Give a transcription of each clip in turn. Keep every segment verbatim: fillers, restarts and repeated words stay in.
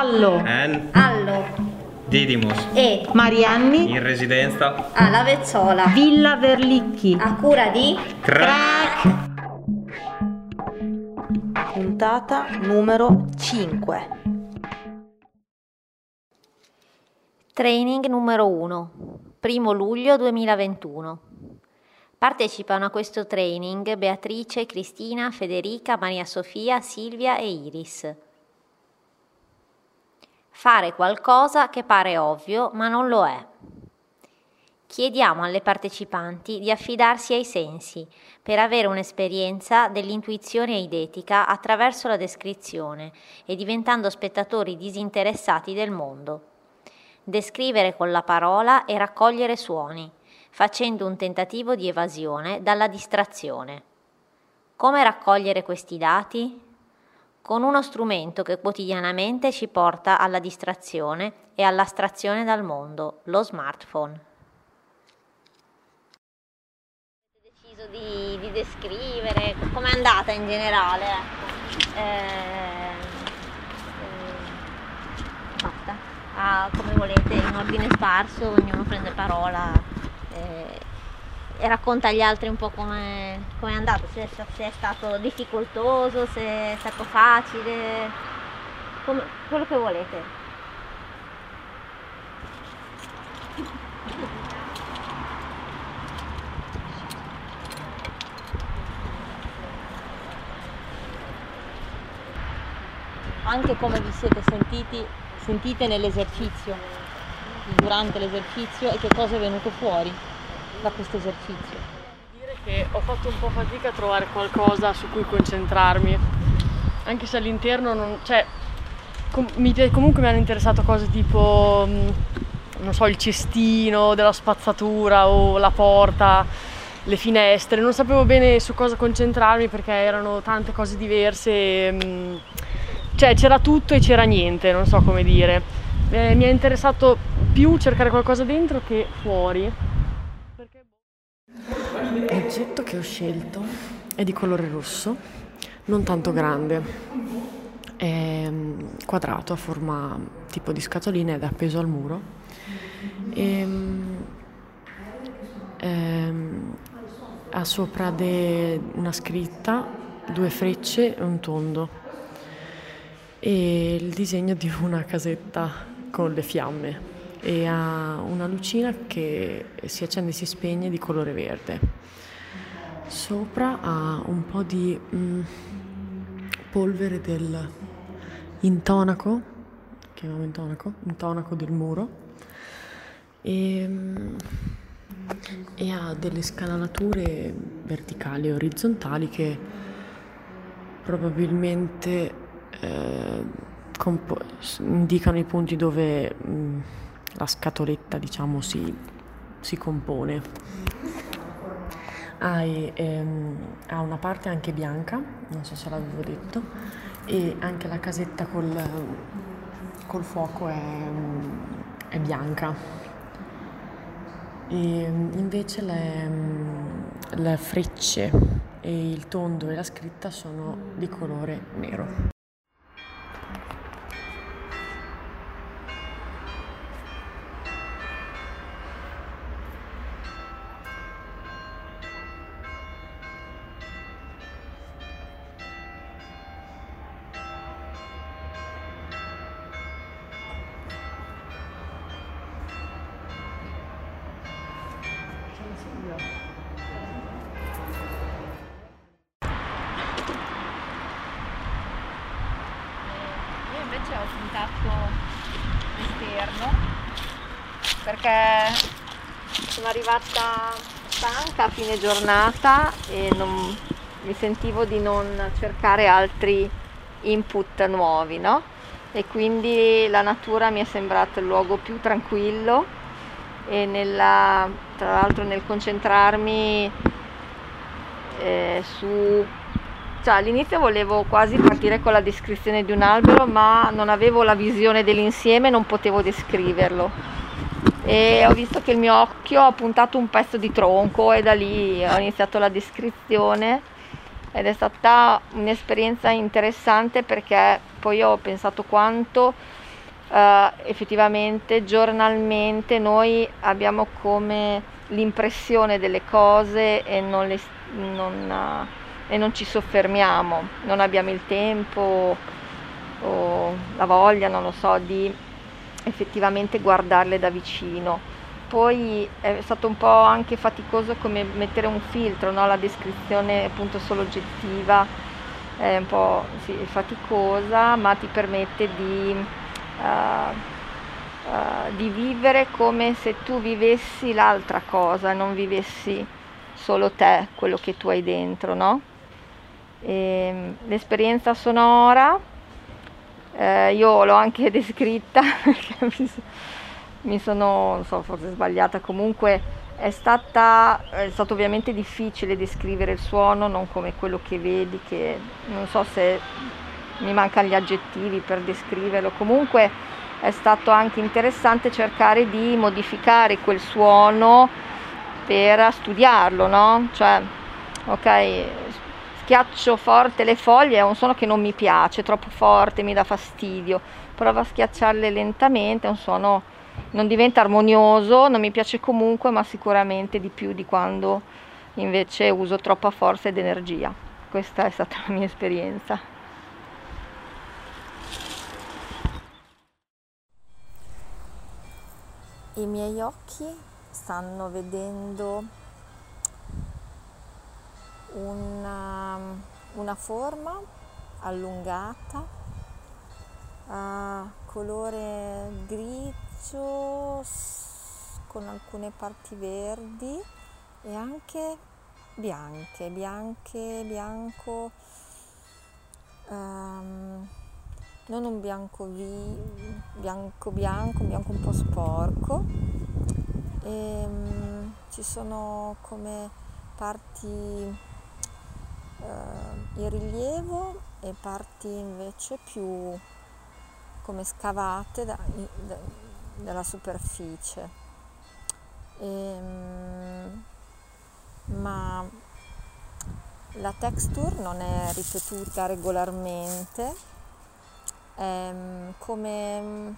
Allo, N, Allo, Didymus, E, Marianni, in residenza, a Lavezzola, Villa Verlicchi. a cura di Crack. Puntata numero cinque. Training numero uno, primo luglio duemilaventuno. Partecipano a questo training Beatrice, Cristina, Federica, Maria Sofia, Silvia e Iris. Fare qualcosa che pare ovvio ma non lo è. Chiediamo alle partecipanti di affidarsi ai sensi per avere un'esperienza dell'intuizione eidetica attraverso la descrizione e diventando spettatori disinteressati del mondo. Descrivere con la parola e raccogliere suoni, facendo un tentativo di evasione dalla distrazione. Come raccogliere questi dati? Con uno strumento che quotidianamente ci porta alla distrazione e all'astrazione dal mondo, lo smartphone. Avete deciso di, di descrivere com'è andata in generale? Ecco. Eh, eh, basta. Ah, come volete, in ordine sparso, ognuno prende parola eh, e racconta agli altri un po' come è andato, se, se è stato difficoltoso, se è stato facile, come, quello che volete. Anche come vi siete sentiti, sentite nell'esercizio, durante l'esercizio, e che cosa è venuto fuori da questo esercizio. Dire che ho fatto un po' fatica a trovare qualcosa su cui concentrarmi, anche se all'interno non, cioè, com, mi, comunque mi hanno interessato cose tipo, non so, il cestino della spazzatura o la porta, le finestre. Non sapevo bene su cosa concentrarmi perché erano tante cose diverse, e, cioè c'era tutto e c'era niente, non so come dire. Eh, mi è interessato più cercare qualcosa dentro che fuori. L'oggetto che ho scelto è di colore rosso, non tanto grande, è quadrato a forma tipo di scatolina ed è appeso al muro e ehm, ha sopra de- una scritta, due frecce e un tondo e il disegno di una casetta con le fiamme e ha una lucina che si accende e si spegne di colore verde. Sopra ha un po' di mm, polvere del intonaco, chiamiamo intonaco, intonaco del muro e, mm, e ha delle scanalature verticali e orizzontali che probabilmente eh, compo- indicano i punti dove mm, la scatoletta, diciamo, si, si compone. Ha, ehm, ha una parte anche bianca, non so se l'avevo detto, e anche la casetta col, col fuoco è, è bianca. E invece le, le frecce e il tondo e la scritta sono di colore nero. Io invece ho puntato l'esterno perché sono arrivata stanca a fine giornata e non, mi sentivo di non cercare altri input nuovi, no? E quindi la natura mi è sembrato il luogo più tranquillo e nella, tra l'altro nel concentrarmi eh, su... Cioè, all'inizio volevo quasi partire con la descrizione di un albero, ma non avevo la visione dell'insieme, non potevo descriverlo. E ho visto che il mio occhio ha puntato un pezzo di tronco e da lì ho iniziato la descrizione ed è stata un'esperienza interessante perché poi ho pensato quanto uh, effettivamente giornalmente noi abbiamo come l'impressione delle cose e non, le, non, uh, e non ci soffermiamo, non abbiamo il tempo o la voglia, non lo so, di effettivamente guardarle da vicino. Poi è stato un po' anche faticoso come mettere un filtro, no? La descrizione appunto solo oggettiva è un po' sì, faticosa, ma ti permette di, uh, uh, di vivere come se tu vivessi l'altra cosa, non vivessi solo te, quello che tu hai dentro, no? E l'esperienza sonora, eh, io l'ho anche descritta perché mi so- mi sono, non so, forse sbagliata, comunque è stata, è stato ovviamente difficile descrivere il suono, non come quello che vedi, che non so se mi mancano gli aggettivi per descriverlo, comunque è stato anche interessante cercare di modificare quel suono per studiarlo, no? Cioè, ok, schiaccio forte le foglie, è un suono che non mi piace, è troppo forte, mi dà fastidio, provo a schiacciarle lentamente, è un suono non diventa armonioso, non mi piace comunque, ma sicuramente di più di quando invece uso troppa forza ed energia. Questa è stata la mia esperienza. I miei occhi stanno vedendo una, una forma allungata, a colore grigio con alcune parti verdi e anche bianche, bianche, bianco, um, non un bianco vi, bianco bianco, un bianco un po' sporco. E, um, ci sono come parti uh, in rilievo e parti invece più come scavate da, da, dalla superficie, e, ma la texture non è ripetuta regolarmente, è come,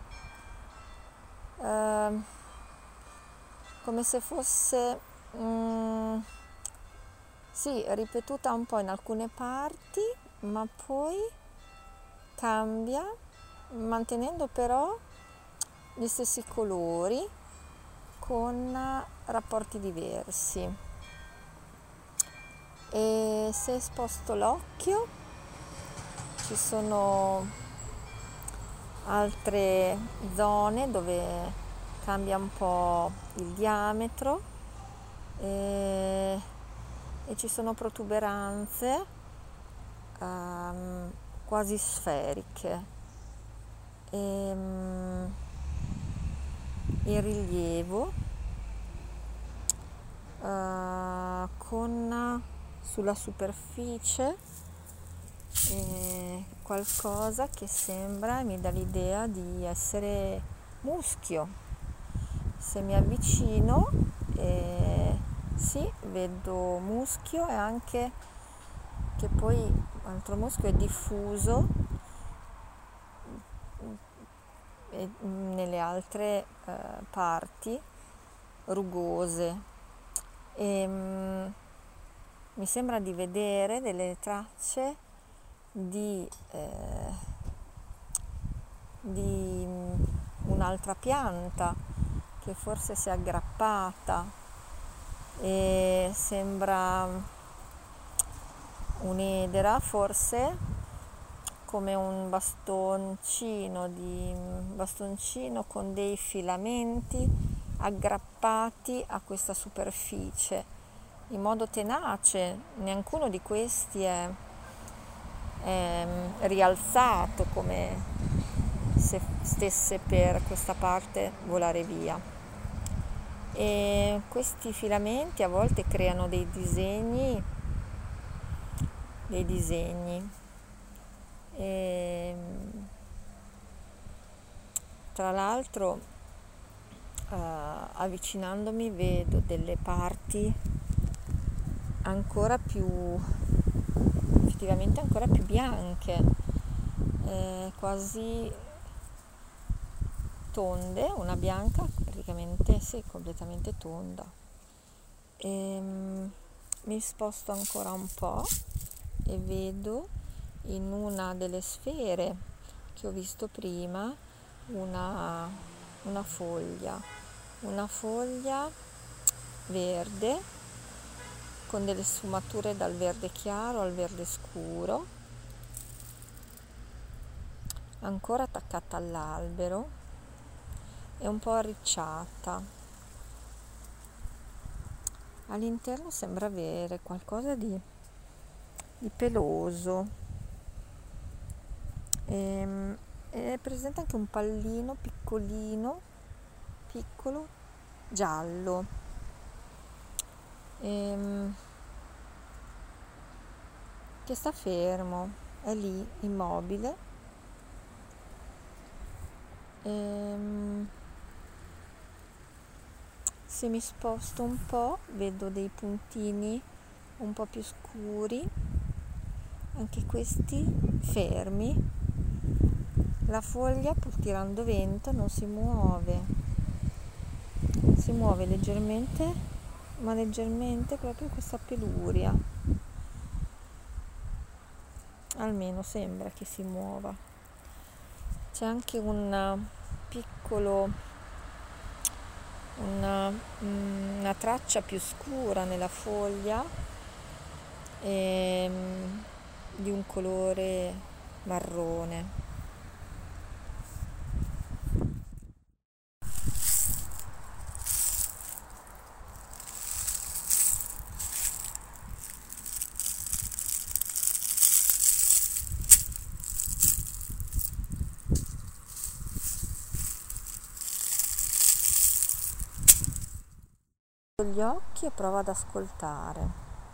eh, come se fosse mm, sì, ripetuta un po' in alcune parti, ma poi cambia, mantenendo però gli stessi colori con rapporti diversi. E se sposto l'occhio ci sono altre zone dove cambia un po' il diametro e, e ci sono protuberanze um, quasi sferiche. E, um, in rilievo uh, con sulla superficie eh, qualcosa che sembra, mi dà l'idea di essere muschio. Se mi avvicino eh, sì, vedo muschio, e anche che poi l'altro muschio è diffuso e nelle altre eh, parti rugose, e mh, mi sembra di vedere delle tracce di, eh, di un'altra pianta che forse si è aggrappata, e sembra un'edera, forse come un bastoncino, di, bastoncino con dei filamenti aggrappati a questa superficie in modo tenace. Neancuno di questi è, è rialzato come se stesse per questa parte volare via, e questi filamenti a volte creano dei disegni dei disegni e, tra l'altro uh, avvicinandomi vedo delle parti ancora più effettivamente ancora più bianche, eh, quasi tonde, una bianca praticamente sì, completamente tonda. E, mi sposto ancora un po' e vedo in una delle sfere che ho visto prima una, una foglia, una foglia verde con delle sfumature dal verde chiaro al verde scuro, ancora attaccata all'albero e un po' arricciata. All'interno sembra avere qualcosa di, di peloso. E, è presente anche un pallino piccolino, piccolo, giallo. E, che sta fermo, è lì, immobile. E, se mi sposto un po' vedo dei puntini un po' più scuri, anche questi fermi. La foglia, pur tirando vento, non si muove, si muove leggermente, ma leggermente proprio questa peluria, almeno sembra che si muova. C'è anche un piccolo Una, una traccia più scura nella foglia e, di un colore marrone. Gli occhi e provo ad ascoltare.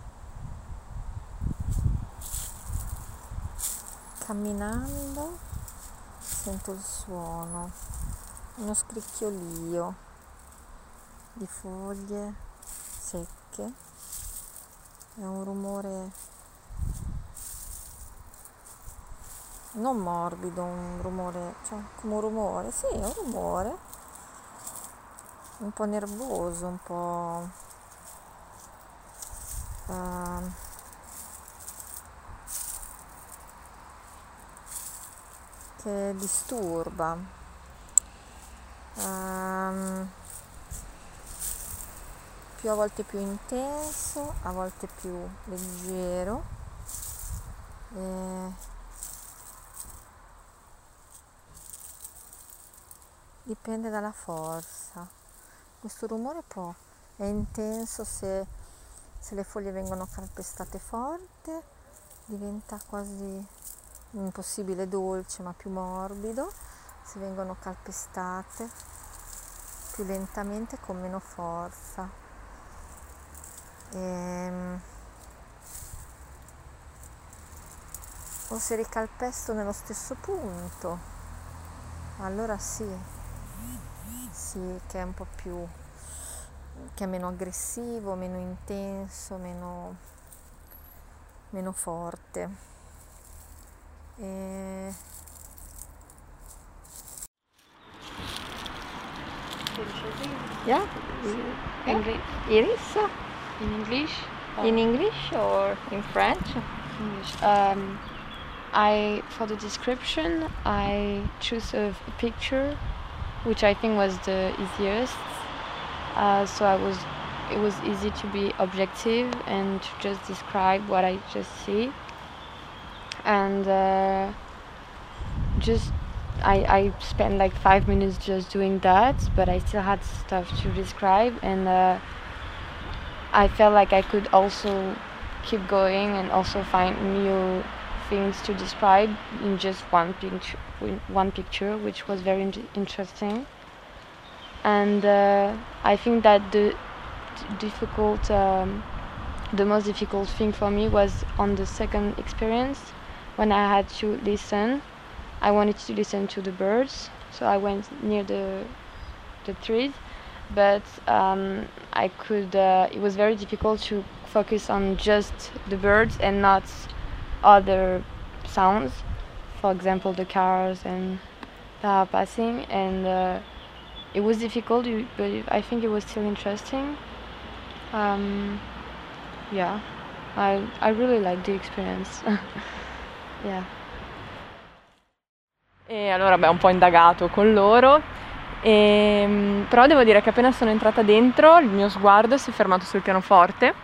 Camminando sento il suono, uno scricchiolio di foglie secche, è un rumore non morbido, un rumore, cioè come un rumore, sì, è un rumore un po' nervoso, un po' uh, che disturba, um, più a volte più intenso, a volte più leggero, e dipende dalla forza. Questo rumore può, è intenso se, se le foglie vengono calpestate forte, diventa quasi impossibile dolce ma più morbido, se vengono calpestate più lentamente con meno forza. E, o se ricalpesto nello stesso punto, allora sì. Sì, che è un po' più, che è meno aggressivo, meno intenso, meno, meno forte. E... Yeah? English. Iris? In English? In English or in French? English. Um, I, for the description, I choose a picture which I think was the easiest. Uh, so I was, it was easy to be objective and to just describe what I just see. And uh, just, I, I spent like five minutes just doing that, but I still had stuff to describe, and uh, I felt like I could also keep going and also find new things to describe in just one picture, one picture, which was very in- interesting. And uh, I think that the d- difficult, um, the most difficult thing for me was on the second experience when I had to listen. I wanted to listen to the birds, so I went near the the trees, but um, I could. Uh, it was very difficult to focus on just the birds and not other sounds, for example the cars and that are passing, and uh, it was difficult, but I think it was still interesting. Um, yeah, I I really liked the experience. Yeah. E allora beh, ho un po' indagato con loro, e, però devo dire che appena sono entrata dentro il mio sguardo si è fermato sul pianoforte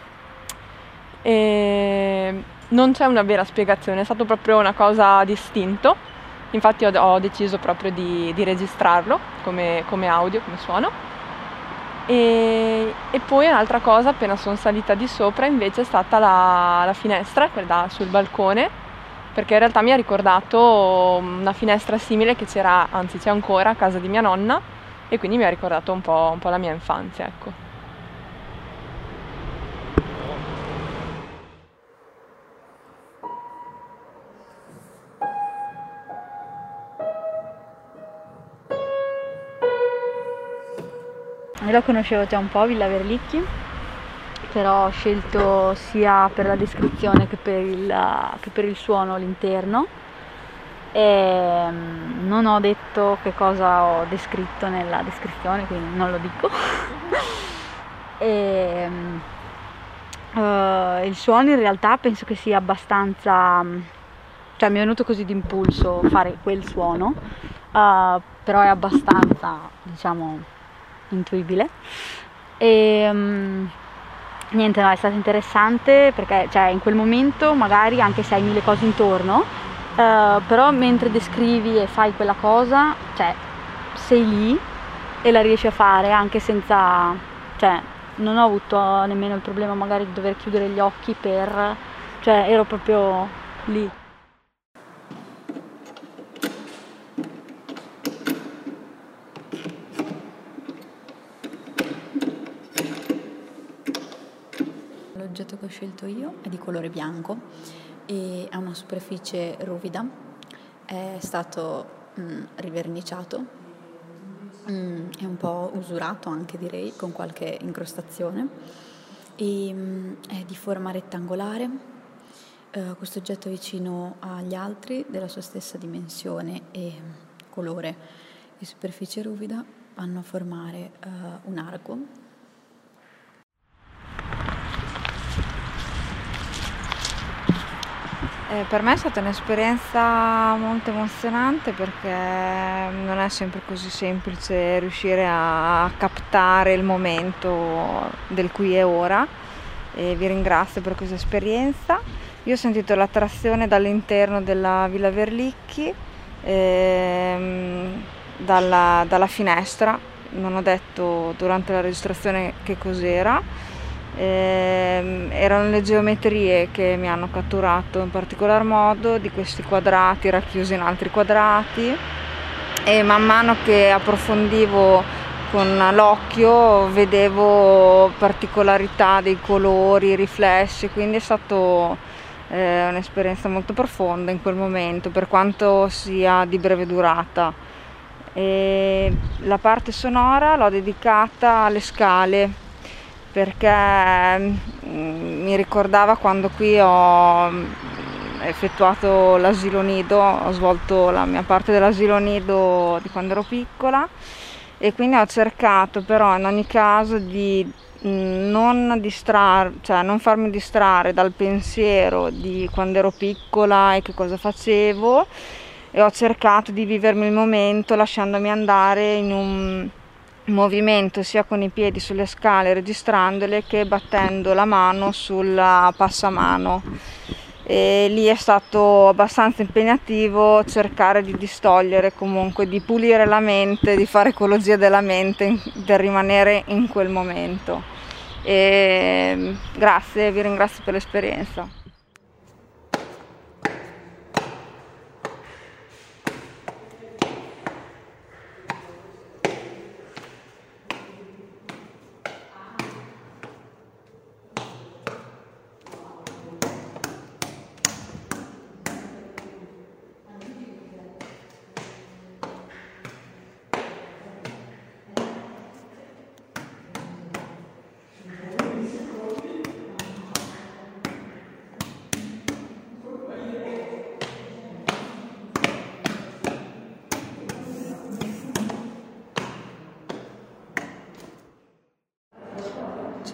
e non c'è una vera spiegazione, è stato proprio una cosa d'istinto, infatti ho, ho deciso proprio di, di registrarlo come, come audio, come suono. E, e poi un'altra cosa, appena sono salita di sopra invece è stata la, la finestra, quella sul balcone, perché in realtà mi ha ricordato una finestra simile che c'era, anzi c'è ancora, a casa di mia nonna, e quindi mi ha ricordato un po', un po' la mia infanzia, ecco. Io la conoscevo già un po', Villa Verlicchi, però ho scelto sia per la descrizione che per il, che per il suono l'interno, e non ho detto che cosa ho descritto nella descrizione, quindi non lo dico. E, uh, il suono in realtà penso che sia abbastanza, cioè mi è venuto così d'impulso fare quel suono, uh, però è abbastanza, diciamo, intuibile. E um, niente, no, è stato interessante perché, cioè, in quel momento magari anche se hai mille cose intorno, uh, però mentre descrivi e fai quella cosa, cioè sei lì e la riesci a fare anche senza, cioè non ho avuto nemmeno il problema magari di dover chiudere gli occhi per, cioè ero proprio lì. L'oggetto che ho scelto io è di colore bianco e ha una superficie ruvida, è stato mm, riverniciato, mm, è un po' usurato anche, direi, con qualche incrostazione, e mm, è di forma rettangolare. Uh, questo oggetto è vicino agli altri della sua stessa dimensione e colore e superficie ruvida vanno a formare uh, un arco. Eh, per me è stata un'esperienza molto emozionante perché non è sempre così semplice riuscire a captare il momento del qui e ora, e vi ringrazio per questa esperienza. Io ho sentito l'attrazione dall'interno della Villa Verlicchi, ehm, dalla, dalla finestra, non ho detto durante la registrazione che cos'era. Eh, erano le geometrie che mi hanno catturato in particolar modo, di questi quadrati racchiusi in altri quadrati, e man mano che approfondivo con l'occhio vedevo particolarità dei colori, riflessi, quindi è stato eh, un'esperienza molto profonda in quel momento, per quanto sia di breve durata. E la parte sonora l'ho dedicata alle scale, perché mi ricordava quando qui ho effettuato l'asilo nido, ho svolto la mia parte dell'asilo nido di quando ero piccola, e quindi ho cercato però in ogni caso di non distrarre, cioè non farmi distrarre dal pensiero di quando ero piccola e che cosa facevo, e ho cercato di vivermi il momento lasciandomi andare in un movimento sia con i piedi sulle scale registrandole che battendo la mano sul passamano, e lì è stato abbastanza impegnativo cercare di distogliere, comunque di pulire la mente, di fare ecologia della mente per rimanere in quel momento. E grazie, vi ringrazio per l'esperienza.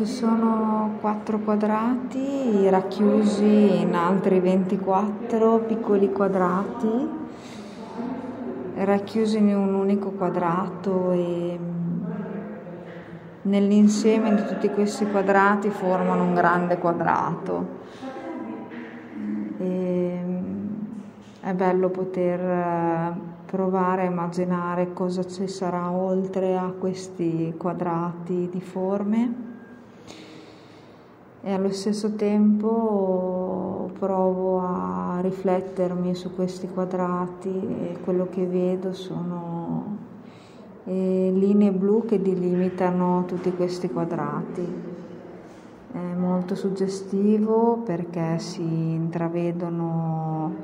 Ci sono quattro quadrati racchiusi in altri ventiquattro piccoli quadrati, racchiusi in un unico quadrato, e nell'insieme di tutti questi quadrati formano un grande quadrato. E è bello poter provare a immaginare cosa ci sarà oltre a questi quadrati di forme, e allo stesso tempo provo a riflettermi su questi quadrati, e quello che vedo sono eh, linee blu che delimitano tutti questi quadrati. È molto suggestivo perché si intravedono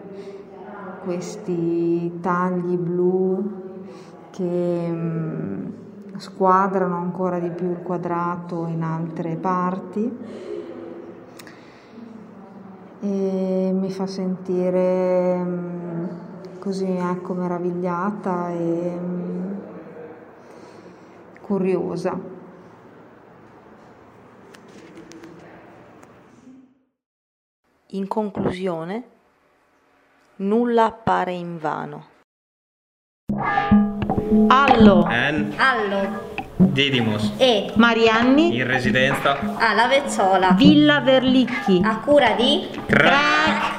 questi tagli blu che mh, squadrano ancora di più il quadrato in altre parti, e mi fa sentire mh, così, ecco, meravigliata e mh, curiosa. In conclusione, nulla appare invano. Allo. En. Allo. Didymos. E. Marianni. In residenza. A La Vezziola. Villa Verlicchi. A cura di Crack.